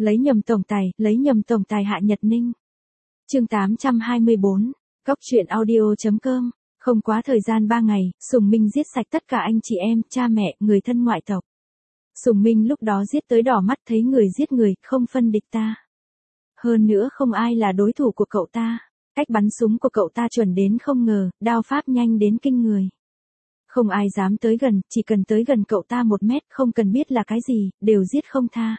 Lấy nhầm tổng tài Hạ Nhật Ninh. Chương 824, Góc truyện audio.com. Không quá thời gian 3 ngày, Sùng Minh giết sạch tất cả anh chị em, cha mẹ, người thân ngoại tộc. Sùng Minh lúc đó giết tới đỏ mắt, thấy người giết người, không phân địch ta. Hơn nữa không ai là đối thủ của cậu ta. Cách bắn súng của cậu ta chuẩn đến không ngờ, đao pháp nhanh đến kinh người. Không ai dám tới gần, chỉ cần tới gần cậu ta 1 mét, không cần biết là cái gì, đều giết không tha.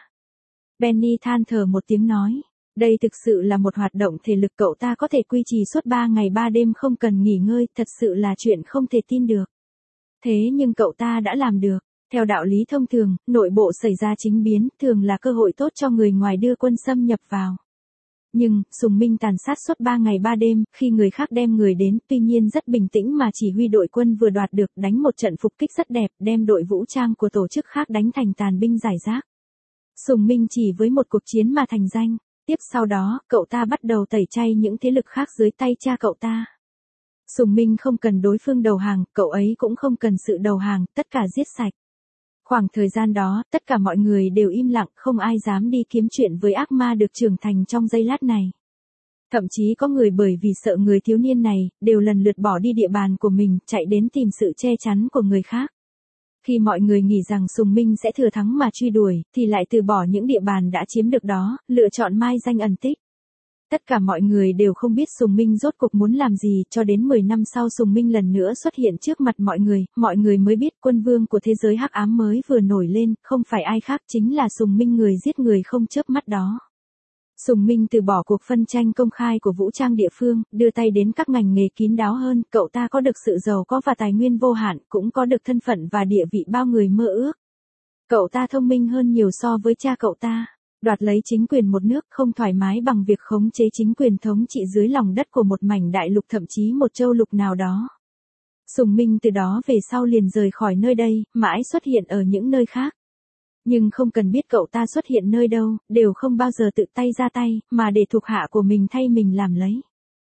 Benny than thở một tiếng nói, đây thực sự là một hoạt động thể lực cậu ta có thể duy trì suốt 3 ngày 3 đêm không cần nghỉ ngơi, thật sự là chuyện không thể tin được. Thế nhưng cậu ta đã làm được. Theo đạo lý thông thường, nội bộ xảy ra chính biến, thường là cơ hội tốt cho người ngoài đưa quân xâm nhập vào. Nhưng, Sùng Minh tàn sát suốt 3 ngày 3 đêm, khi người khác đem người đến, tuy nhiên rất bình tĩnh mà chỉ huy đội quân vừa đoạt được, đánh một trận phục kích rất đẹp, đem đội vũ trang của tổ chức khác đánh thành tàn binh rải rác. Sùng Minh chỉ với một cuộc chiến mà thành danh. Tiếp sau đó, cậu ta bắt đầu tẩy chay những thế lực khác dưới tay cha cậu ta. Sùng Minh không cần đối phương đầu hàng, cậu ấy cũng không cần sự đầu hàng, tất cả giết sạch. Khoảng thời gian đó, tất cả mọi người đều im lặng, không ai dám đi kiếm chuyện với ác ma được trưởng thành trong giây lát này. Thậm chí có người bởi vì sợ người thiếu niên này, đều lần lượt bỏ đi địa bàn của mình, chạy đến tìm sự che chắn của người khác. Khi mọi người nghĩ rằng Sùng Minh sẽ thừa thắng mà truy đuổi, thì lại từ bỏ những địa bàn đã chiếm được đó, lựa chọn mai danh ẩn tích. Tất cả mọi người đều không biết Sùng Minh rốt cuộc muốn làm gì, cho đến 10 năm sau Sùng Minh lần nữa xuất hiện trước mặt mọi người mới biết quân vương của thế giới hắc ám mới vừa nổi lên, không phải ai khác chính là Sùng Minh, người giết người không chớp mắt đó. Sùng Minh từ bỏ cuộc phân tranh công khai của vũ trang địa phương, đưa tay đến các ngành nghề kín đáo hơn, cậu ta có được sự giàu có và tài nguyên vô hạn, cũng có được thân phận và địa vị bao người mơ ước. Cậu ta thông minh hơn nhiều so với cha cậu ta. Đoạt lấy chính quyền một nước, không thoải mái bằng việc khống chế chính quyền thống trị dưới lòng đất của một mảnh đại lục, thậm chí một châu lục nào đó. Sùng Minh từ đó về sau liền rời khỏi nơi đây, mãi xuất hiện ở những nơi khác. Nhưng không cần biết cậu ta xuất hiện nơi đâu, đều không bao giờ tự tay ra tay, mà để thuộc hạ của mình thay mình làm lấy.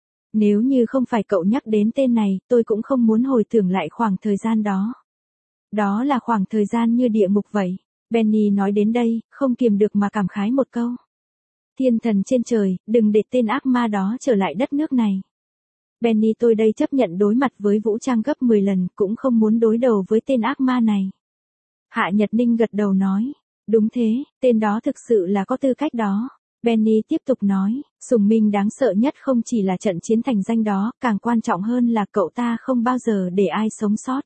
Nếu như không phải cậu nhắc đến tên này, tôi cũng không muốn hồi tưởng lại khoảng thời gian đó. Đó là khoảng thời gian như địa ngục vậy. Benny nói đến đây, không kiềm được mà cảm khái một câu. Thiên thần trên trời, đừng để tên ác ma đó trở lại đất nước này. Benny, tôi đây chấp nhận đối mặt với vũ trang gấp 10 lần, cũng không muốn đối đầu với tên ác ma này. Hạ Nhật Ninh gật đầu nói, đúng thế, tên đó thực sự là có tư cách đó. Benny tiếp tục nói, Sùng Minh đáng sợ nhất không chỉ là trận chiến thành danh đó, càng quan trọng hơn là cậu ta không bao giờ để ai sống sót.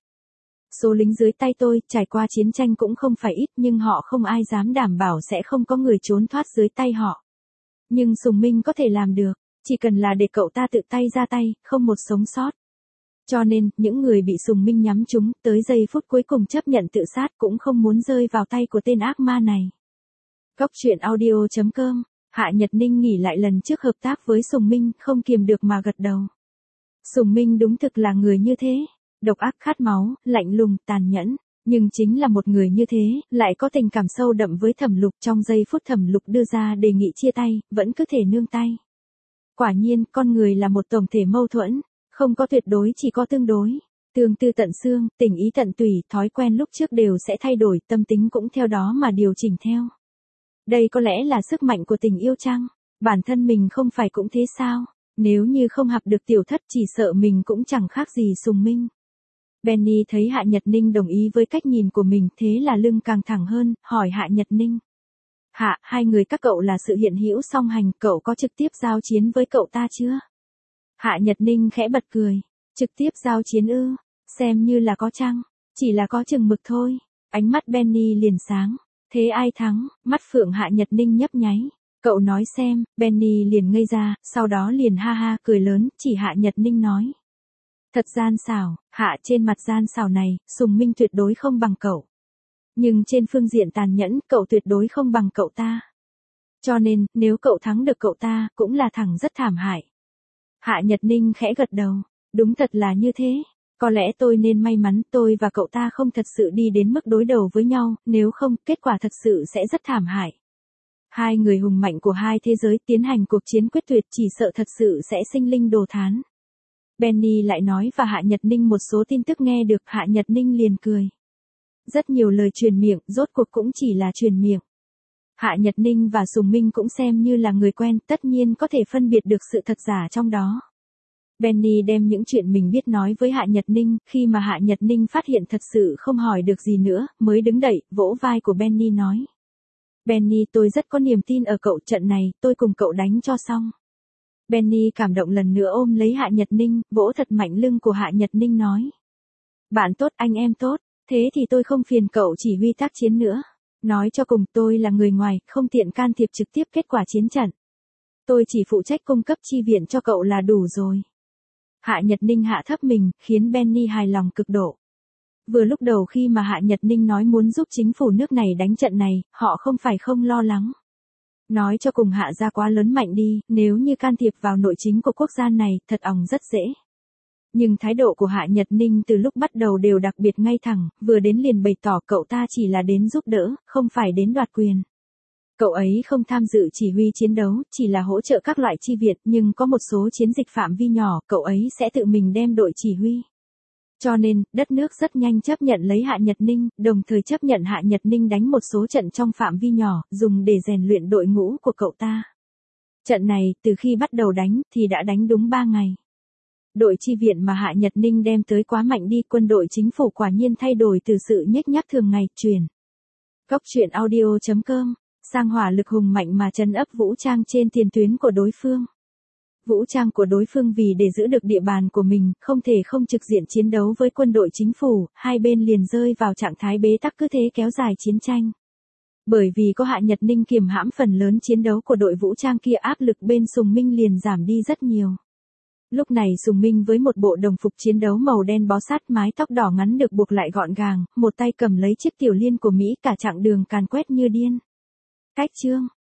Số lính dưới tay tôi, trải qua chiến tranh cũng không phải ít, nhưng họ không ai dám đảm bảo sẽ không có người trốn thoát dưới tay họ. Nhưng Sùng Minh có thể làm được, chỉ cần là để cậu ta tự tay ra tay, không một sống sót. Cho nên, những người bị Sùng Minh nhắm trúng, tới giây phút cuối cùng chấp nhận tự sát cũng không muốn rơi vào tay của tên ác ma này. Góc truyện audio.com. Hạ Nhật Ninh nghĩ lại lần trước hợp tác với Sùng Minh, không kiềm được mà gật đầu. Sùng Minh đúng thực là người như thế. Độc ác khát máu, lạnh lùng, tàn nhẫn. Nhưng chính là một người như thế, lại có tình cảm sâu đậm với Thẩm Lục. Trong giây phút Thẩm Lục đưa ra đề nghị chia tay, vẫn cứ thể nương tay. Quả nhiên, con người là một tổng thể mâu thuẫn, không có tuyệt đối, chỉ có tương đối. Tương tư tận xương, tình ý tận tùy, thói quen lúc trước đều sẽ thay đổi, tâm tính cũng theo đó mà điều chỉnh theo. Đây có lẽ là sức mạnh của tình yêu chăng? Bản thân mình không phải cũng thế sao? Nếu như không học được tiểu thất, chỉ sợ mình cũng chẳng khác gì Sùng Minh. Benny thấy Hạ Nhật Ninh đồng ý với cách nhìn của mình, thế là lưng càng thẳng hơn, hỏi Hạ Nhật Ninh. Hạ, hai người các cậu là sự hiện hữu song hành, cậu có trực tiếp giao chiến với cậu ta chưa? Hạ Nhật Ninh khẽ bật cười. Trực tiếp giao chiến ư? Xem như là có chăng? Chỉ là có chừng mực thôi. Ánh mắt Benny liền sáng. Thế ai thắng? Mắt phượng Hạ Nhật Ninh nhấp nháy. Cậu nói xem. Benny liền ngây ra, sau đó liền ha ha cười lớn, chỉ Hạ Nhật Ninh nói. Thật gian xảo, Hạ, trên mặt gian xảo này, Sùng Minh tuyệt đối không bằng cậu. Nhưng trên phương diện tàn nhẫn, cậu tuyệt đối không bằng cậu ta. Cho nên, nếu cậu thắng được cậu ta, cũng là thằng rất thảm hại. Hạ Nhật Ninh khẽ gật đầu. Đúng thật là như thế. Có lẽ tôi nên may mắn, tôi và cậu ta không thật sự đi đến mức đối đầu với nhau, nếu không, kết quả thật sự sẽ rất thảm hại. Hai người hùng mạnh của hai thế giới tiến hành cuộc chiến quyết tuyệt, chỉ sợ thật sự sẽ sinh linh đồ thán. Benny lại nói và Hạ Nhật Ninh một số tin tức nghe được, Hạ Nhật Ninh liền cười. Rất nhiều lời truyền miệng, rốt cuộc cũng chỉ là truyền miệng. Hạ Nhật Ninh và Sùng Minh cũng xem như là người quen, tất nhiên có thể phân biệt được sự thật giả trong đó. Benny đem những chuyện mình biết nói với Hạ Nhật Ninh, khi mà Hạ Nhật Ninh phát hiện thật sự không hỏi được gì nữa, mới đứng dậy, vỗ vai của Benny nói. Benny, tôi rất có niềm tin ở cậu, trận này, tôi cùng cậu đánh cho xong. Benny cảm động lần nữa ôm lấy Hạ Nhật Ninh, vỗ thật mạnh lưng của Hạ Nhật Ninh nói. Bạn tốt, anh em tốt, thế thì tôi không phiền cậu chỉ huy tác chiến nữa. Nói cho cùng, tôi là người ngoài, không tiện can thiệp trực tiếp kết quả chiến trận. Tôi chỉ phụ trách cung cấp chi viện cho cậu là đủ rồi. Hạ Nhật Ninh hạ thấp mình, khiến Benny hài lòng cực độ. Vừa lúc đầu khi mà Hạ Nhật Ninh nói muốn giúp chính phủ nước này đánh trận này, họ không phải không lo lắng. Nói cho cùng Hạ gia quá lớn mạnh đi, nếu như can thiệp vào nội chính của quốc gia này, thật òng rất dễ. Nhưng thái độ của Hạ Nhật Ninh từ lúc bắt đầu đều đặc biệt ngay thẳng, vừa đến liền bày tỏ cậu ta chỉ là đến giúp đỡ, không phải đến đoạt quyền. Cậu ấy không tham dự chỉ huy chiến đấu, chỉ là hỗ trợ các loại chi viện, nhưng có một số chiến dịch phạm vi nhỏ, cậu ấy sẽ tự mình đem đội chỉ huy. Cho nên, đất nước rất nhanh chấp nhận lấy Hạ Nhật Ninh, đồng thời chấp nhận Hạ Nhật Ninh đánh một số trận trong phạm vi nhỏ, dùng để rèn luyện đội ngũ của cậu ta. Trận này, từ khi bắt đầu đánh, thì đã đánh đúng 3 ngày. Đội chi viện mà Hạ Nhật Ninh đem tới quá mạnh đi, quân đội chính phủ quả nhiên thay đổi từ sự nhếch nhác thường ngày, chuyển. Góc truyện audio.com, sang hỏa lực hùng mạnh mà trấn áp vũ trang trên tiền tuyến của đối phương. Vũ trang của đối phương vì để giữ được địa bàn của mình, không thể không trực diện chiến đấu với quân đội chính phủ, hai bên liền rơi vào trạng thái bế tắc, cứ thế kéo dài chiến tranh. Bởi vì có Hạ Nhật Ninh kiềm hãm phần lớn chiến đấu của đội vũ trang kia, áp lực bên Sùng Minh liền giảm đi rất nhiều. Lúc này Sùng Minh với một bộ đồng phục chiến đấu màu đen bó sát, mái tóc đỏ ngắn được buộc lại gọn gàng, một tay cầm lấy chiếc tiểu liên của Mỹ, cả chặng đường càn quét như điên. Cách chương